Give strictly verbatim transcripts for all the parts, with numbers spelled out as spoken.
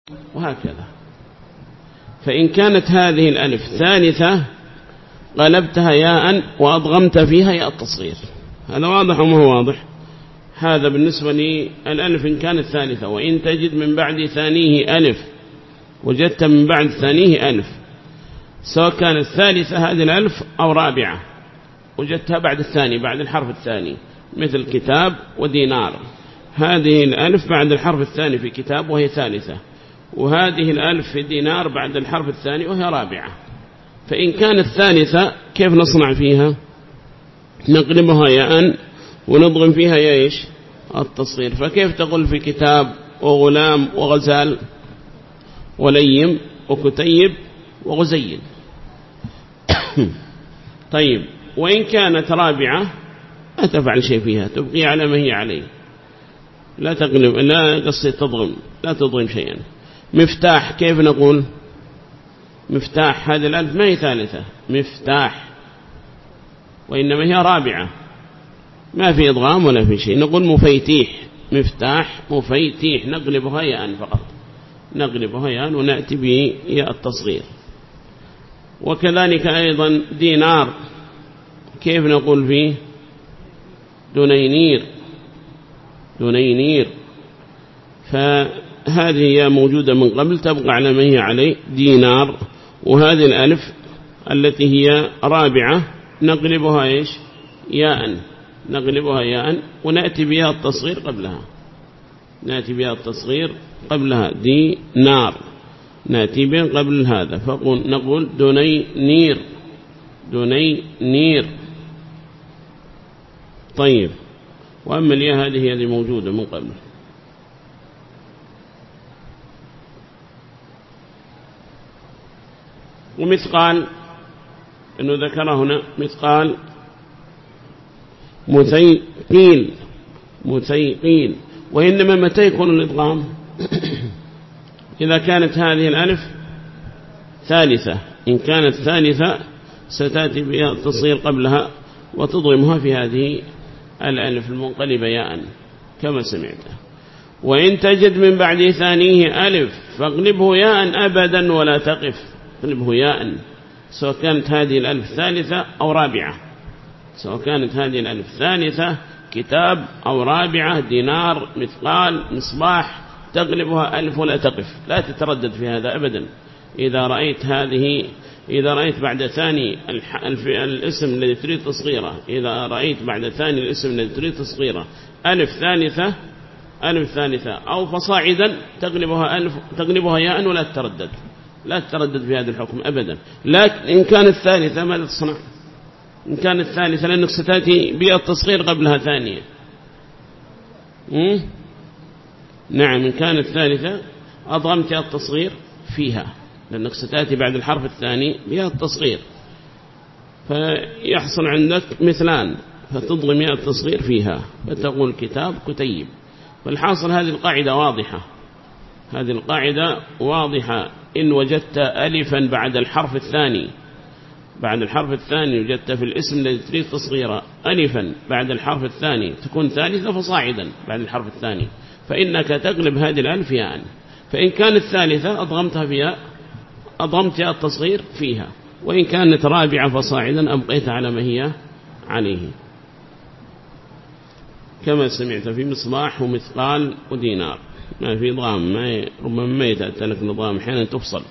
وهكذا. فإن كانت هذه الألف ثالثة قلبتها ياء وأضغمت فيها ياء التصغير. هذا واضح وما هو واضح؟ هذا بالنسبة للألف إن كانت ثالثة. وإن تجد من بعد ثانيه ألف، وجدت من بعد ثانيه ألف، سواء كانت ثالثة هذه الألف أو رابعة، وجدتها بعد الثاني، بعد الحرف الثاني، مثل كتاب ودينار. هذه الألف بعد الحرف الثاني في كتاب وهي ثالثة، وهذه الألف في دينار بعد الحرف الثاني وهي رابعة. فإن كانت ثالثة كيف نصنع فيها؟ نقلبها ياء ونضغم فيها يا إيش؟ التصغير. فكيف تقول في كتاب وغلام وغزال وليم وكتيب وغزيل؟ طيب، وإن كانت رابعة لا تفعل شيء فيها، تبقي على ما هي عليه، لا تقلب، لا قصة تضغم، لا تضغم شيئا. مفتاح كيف نقول؟ مفتاح هذه الألف ما هي ثالثة، مفتاح، وإنما هي رابعة، ما في إضغام ولا في شيء. نقول مفيتيح، مفتاح مفيتيح، نقلبها ياء فقط، نقلبها ياء ونأتي بياء التصغير. وكذلك أيضا دينار كيف نقول فيه؟ دنينير، دنينير. فهذه هي موجودة من قبل، تبقى على ما هي عليه، دينار. وهذه الألف التي هي رابعة نقلبها إيش؟ ياء، نقلبها ياء ونأتي بها التصغير قبلها، نأتي بها التصغير قبلها، دينار نأتي بها قبل هذا، فنقول دنينير، دنينير. طيب، وأما الياء هذه هذه موجودة من قبل. ومثقال إنه ذكر هنا مثقال، مثيقيل، مثيقيل. وإنما متى يكون الإضغام؟ إذا كانت هذه الألف ثالثة. إن كانت ثالثة ستأتي بها التصغير قبلها وتضغمها في هذه الألف المنقلبة ياء كما سمعت. وإن تجد من بعد ثانيه ألف فاقلبه ياء أبدا ولا تقف، اقلبه ياء، سواء كانت هذه الألف ثالثة أو رابعة، سواء كانت هذه الألف ثالثة كتاب أو رابعة، دينار، مثقال، مصباح، تقلبها ألف ولا تقف، لا تتردد في هذا أبدا. إذا رأيت هذه، إذا رأيت بعد ثاني الاسم الذي تريد تصغيره، إذا رأيت بعد ثاني الاسم الذي تريد تصغيره ألف ثالثة، ألف ثالثة أو فصاعدا، تقلبها ألف، تقلبها ياء ولا تتردد، لا تتردد في هذا الحكم أبدا. لكن إن كانت ثالثة ماذا تصنع؟ إن كانت ثالثة لأنك ستأتي بالتصغير قبلها ثانية. نعم، إن كانت ثالثة أضغمت التصغير فيها، لأنك ستأتي بعد الحرف الثاني بها التصغير، فيحصل عندك مثلان، فتضغم التصغير فيها فتقول كتاب كتيب. والحاصل هذه القاعدة واضحة، هذه القاعدة واضحة. إن وجدت ألفا بعد الحرف الثاني، بعد الحرف الثاني وجدت في الاسم الذي تريد تصغيره ألفا بعد الحرف الثاني تكون ثالثة فصاعدا بعد الحرف الثاني، فإنك تقلب هذه الألف ياء. فإن كانت ثالثة أضغمتها فيها، أضغمت ياء التصغير فيها. وإن كانت رابعة فصاعدا أبقيت على ما هي عليه، كما سمعت في مصباح ومثقال ودينار، ما في ضغام، ما ربما ما يتأتى لك نظام، أحيانا تفصل.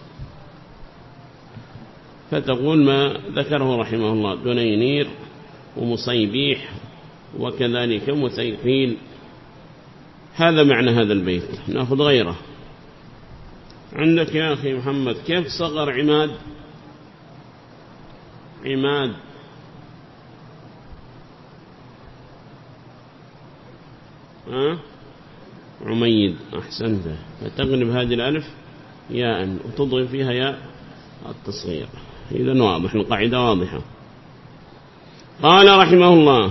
فتقول ما ذكره رحمه الله، دنينير ومصيبيح وكذلك مثيقين. هذا معنى هذا البيت. نأخذ غيره. عندك يا أخي محمد كيف صغر عماد؟ عماد ها؟ عميد، أحسنت. فتقلب هذه الألف ياء وتضغم فيها ياء التصغير. إذن واضح، القاعدة واضحة. قال رحمه الله: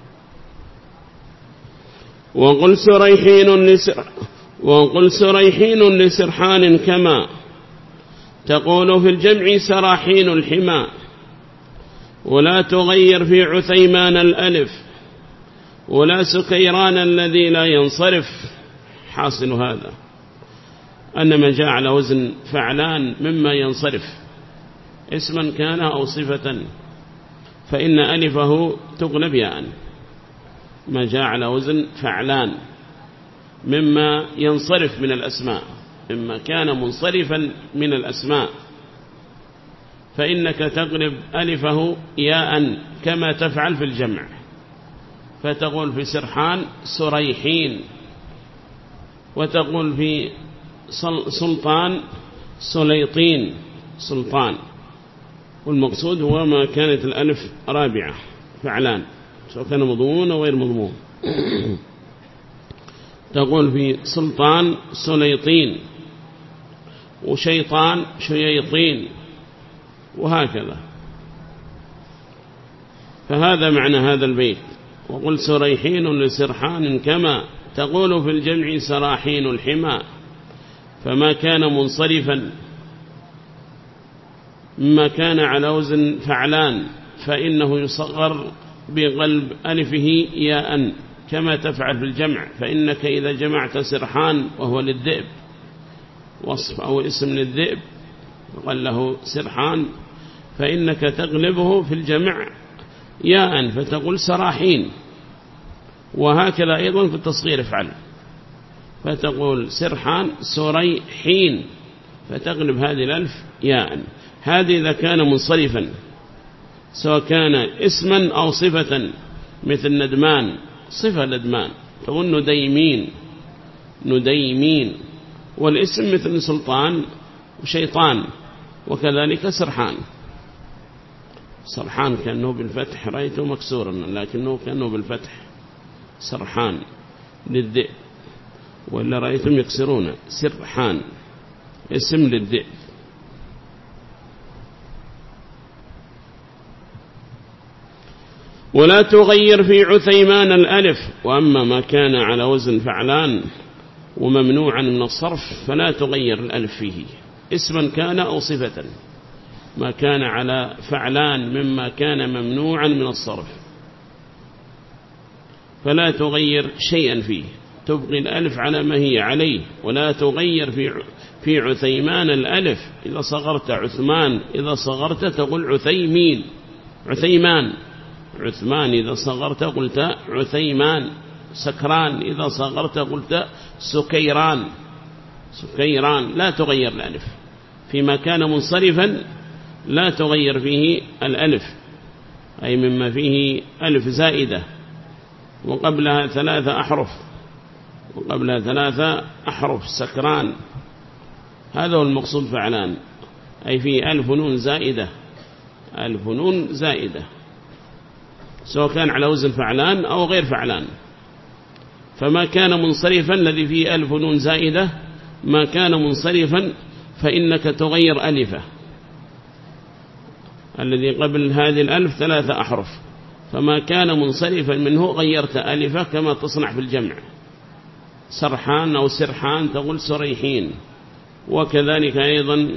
وقل سريحين لسر وقل سريحين لسرحان كما تقول في الجمع سراحين الحمى، ولا تغير في عثيمان الألف، ولا سكيران الذي لا ينصرف. حاصل هذا أن ما جاء على وزن فعلان مما ينصرف اسما كان أو صفة فإن ألفه تقلب ياء. ما جاء على وزن فعلان مما ينصرف من الأسماء، مما كان منصرفا من الأسماء، فإنك تقلب ألفه ياء كما تفعل في الجمع، فتقول في سرحان سريحين، وتقول في سلطان سليطين سلطان. والمقصود هو ما كانت الألف رابعة فعلان سواء كان مضمون أو غير مضمون. تقول في سلطان سليطين، وشيطان شييطين، وهكذا. فهذا معنى هذا البيت. وقل سريحين لسرحان كما تقول في الجمع سراحين الحمى. فما كان منصرفا مما كان على وزن فعلان فإنه يصغر بقلب ألفه ياء كما تفعل في الجمع. فإنك إذا جمعت سرحان وهو للذئب وصف أو اسم للذئب وقال له سرحان، فإنك تغلبه في الجمع ياء فتقول سراحين. وهكذا أيضا في التصغير افعل، فتقول سرحان سريحين فتغلب هذه الألف ياء. هذه إذا كان منصرفا سواء كان اسما أو صفة، مثل ندمان صفة ندمان تقول نديمين نديمين، والاسم مثل سلطان وشيطان، وكذلك سرحان. سرحان كأنه بالفتح رأيته مكسورا لكنه كأنه بالفتح سرحان للذئب، ولا رأيتم يكسرون سرحان اسم للذئب. ولا تغير في عثيمان الألف. وأما ما كان على وزن فعلان وممنوعا من الصرف فلا تغير الألف فيه اسما كان أو صفة. ما كان على فعلان مما كان ممنوعا من الصرف فلا تغير شيئا فيه، تبقي الألف على ما هي عليه. ولا تغير في في عثيمان الألف. إذا صغرت عثمان، إذا صغرت تقول عثيمين عثيمان. عثمان إذا صغرت قلت عثيمان. سكران إذا صغرت قلت سكيران سكيران. لا تغير الألف فيما كان منصرفا، لا تغير فيه الألف، أي مما فيه ألف زائدة وقبلها ثلاثة أحرف وقبلها ثلاثة أحرف. سكران هذا هو المقصود فعلان، أي فيه ألف نون زائدة ألف نون زائدة سواء كان على وزن فعلان أو غير فعلان. فما كان منصرفا الذي فيه ألف نون زائدة، ما كان منصرفا فإنك تغير ألفه الذي قبل هذه الألف ثلاثة أحرف. فما كان منصرفا منه غيرت ألفه كما تصنع في الجمع. سرحان أو سرحان تقول سريحين. وكذلك أيضا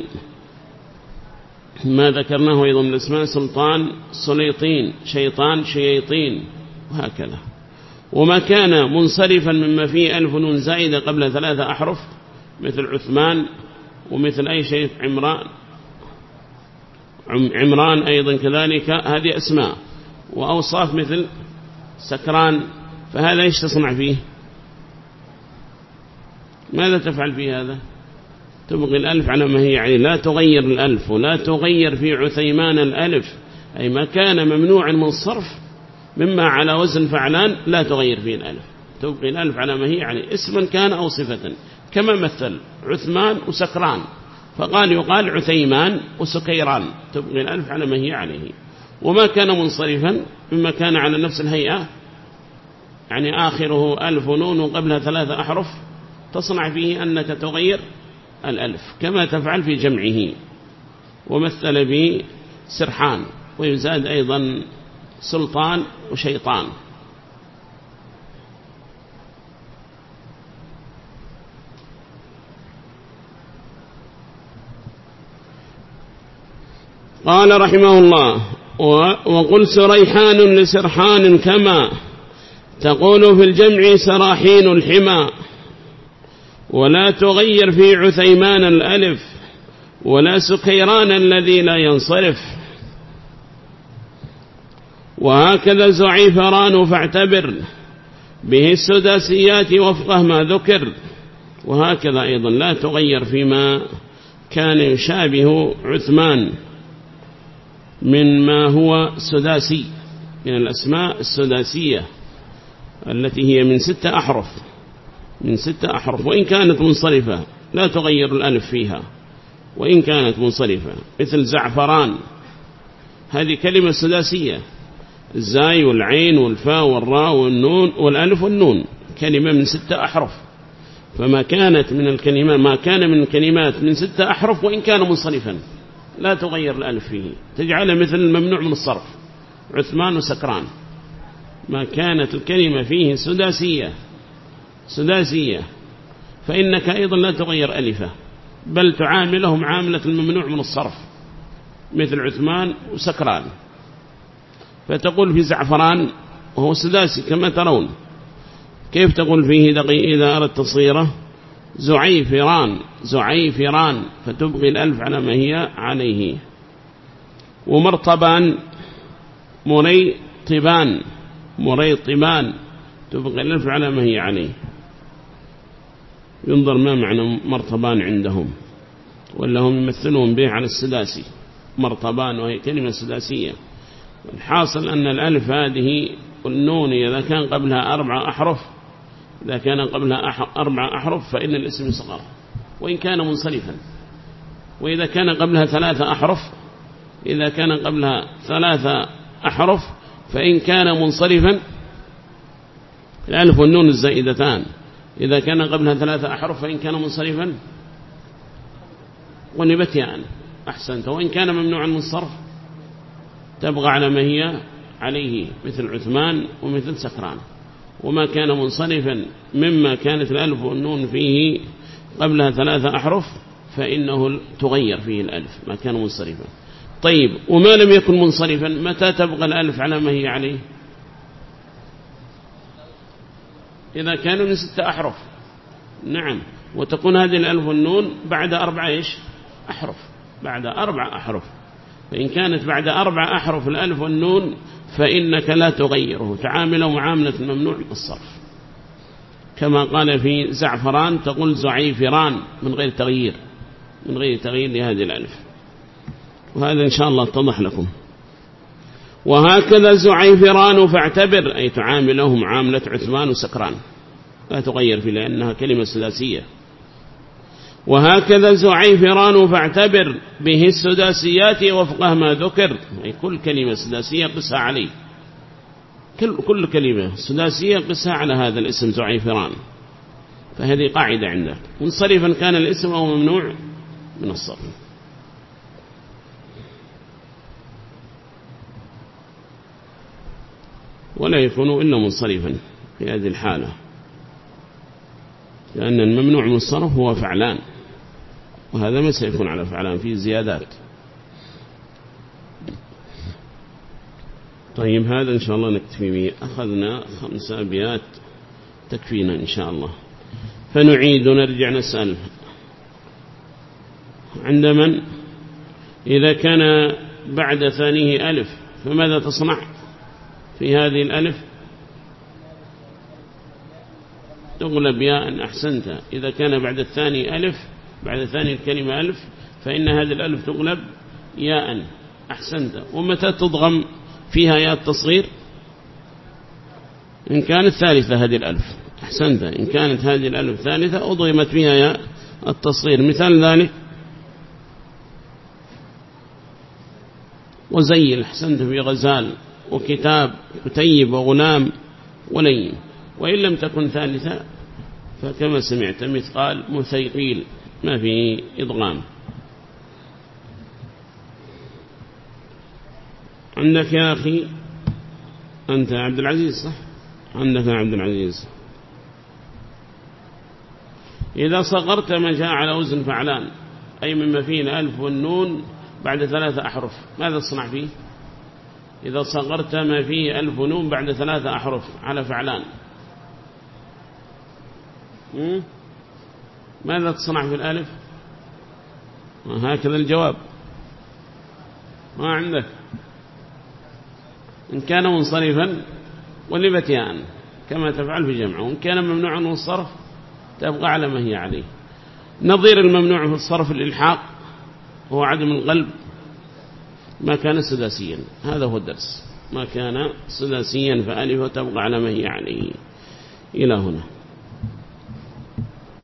ما ذكرناه أيضا من الاسماء سلطان سليطين، شيطان شييطين، وهكذا. وما كان منصرفا مما فيه ألف نون زائدة قبل ثلاثة أحرف مثل عثمان، ومثل أي شيء عمران عمران أيضا كذلك. هذه أسماء وأوصاف مثل سكران. فهذا إيش تصنع فيه؟ ماذا تفعل فيه هذا؟ تبقي الألف على ما هي عليه، لا تغير الألف. ولا تغير في عثيمان الألف، أي ما كان ممنوعا من الصرف مما على وزن فعلان لا تغير فيه الألف، تبقي الألف على ما هي عليه اسما كان أو صفة. كما مثل عثمان وسكران فقال يقال عثيمان وسكيران، تبقي الألف على ما هي عليه. وما كان منصرفا مما كان على نفس الهيئة، يعني آخره ألف نون وقبلها ثلاثة أحرف، تصنع فيه أنك تغير الألف كما تفعل في جمعه. ومثل به سرحان، ويزاد أيضا سلطان وشيطان. قال رحمه الله: وقل سريحان لسرحان كما تقول في الجمع سراحين الحمى. ولا تغير في عثيمان الألف ولا سكيران الذي لا ينصرف. وهكذا زعيفران فاعتبر به السداسيات وفقه ما ذكر. وهكذا أيضا لا تغير فيما كان يشابه عثمان من ما هو سداسي من الأسماء السداسية التي هي من ستة أحرف من ستة أحرف وإن كانت منصرفة لا تغير الألف فيها وإن كانت منصرفة، مثل زعفران هذه كلمة سداسية، الزاي والعين والفاء والراء والنون والألف والنون كلمة من ستة أحرف، فما كانت من الكلمات ما كان من الكلمات من ستة أحرف وإن كان منصرفا لا تغير الألف فيه، تجعله مثل الممنوع من الصرف عثمان وسكران. ما كانت الكلمة فيه سداسية سداسية فإنك أيضا لا تغير ألفه، بل تعامله معاملة الممنوع من الصرف مثل عثمان وسكران. فتقول في زعفران وهو سداسي كما ترون، كيف تقول فيه دقيق إذا أردت تصغيره؟ زعيفران زعيفران فتبقي الألف على ما هي عليه. ومرطبان مريطبان مريطبان تبقي الألف على ما هي عليه. ينظر ما معنى مرطبان عندهم، ولا هم يمثلون به على السداسي مرطبان وهي كلمة سداسية. الحاصل أن الألف هذه والنون إذا كان قبلها أربعة أحرف إذا كان قبلها أربعة أحرف فإن الاسم يصغر وإن كان منصرفا، وإذا كان قبلها ثلاثة أحرف إذا كان قبلها ثلاثة أحرف فإن كان منصرفا الألف والنون الزائدتان إذا كان قبلها ثلاثة أحرف فإن كان منصرفا ونبت يعني أحسنت. وإن كان ممنوعا من الصرف تبغى على ما هي عليه مثل عثمان ومثل سكران. وما كان منصرفا مما كانت الألف والنون فيه قبلها ثلاثة أحرف فإنه تغير فيه الألف ما كان منصرفا. طيب وما لم يكن منصرفا متى تبغى الألف على ما هي عليه؟ إذا كان من ستة أحرف نعم، وتكون هذه الألف والنون بعد أربعة إيش أحرف بعد أربع أحرف. فإن كانت بعد أربع أحرف الألف والنون فإنك لا تغيره، تعامله معاملة الممنوع بالصرف كما قال في زعفران تقول زعيفران من غير تغيير من غير تغيير لهذه الألف. وهذا إن شاء الله اتضح لكم. وهكذا زعيفران فاعتبر أي تعامله معاملة عثمان وسكران لا تغير فيه لأنها كلمة سداسية. وهكذا زعيفران فاعتبر به السداسيات وفقه ما ذكر، أي كل كلمة سداسية قسها عليه، كل, كل كلمة سداسية قسها على هذا الاسم زعيفران. فهذه قاعدة عندك منصرفا كان الاسم أو ممنوع من الصرف. ولا يكون إلا منصرفا في هذه الحالة، لأن الممنوع من الصرف هو فعلان، وهذا ما سيكون على فعلان فيه زيادات. طيب هذا إن شاء الله نكتفي به، أخذنا خمس أبيات تكفينا إن شاء الله. فنعيد ونرجع نسأل عند من إذا كان بعد ثانيه ألف فماذا تصنع في هذه الألف؟ تغلب ياء أحسنت. إذا كان بعد الثاني ألف بعد ثاني الكلمة ألف فإن هذه الألف تغلب ياء أحسنت. ومتى تضغم فيها ياء التصغير؟ إن كانت ثالثة هذه الألف أحسنت، إن كانت هذه الألف ثالثة أضغمت فيها ياء التصغير. مثال ذلك وزيل أحسنت في غزال وكتاب كتيب وغلام ولين. وإن لم تكن ثالثة فكما سمعت مثقال مثيقيل ما فيه إضغام. عندك يا أخي أنت عبد العزيز صح؟ عندك يا عبد العزيز إذا صغرت ما جاء على وزن فعلان أي مما فيه الألف والنون بعد ثلاثة أحرف ماذا تصنع فيه؟ إذا صغرت ما فيه ألف ونون بعد ثلاثة أحرف على فعلان ماذا تصنع في الألف؟ هكذا الجواب ما عندك. إن كان منصرفا ولبت ياء كما تفعل في جمع، وإن كان ممنوعا من الصرف تبقى على ما هي عليه. نظير الممنوع في الصرف الإلحاق هو عدم القلب ما كان سداسيا. هذا هو الدرس، ما كان سداسيا فألف وتبقى على ما هي عليه. إلى هنا.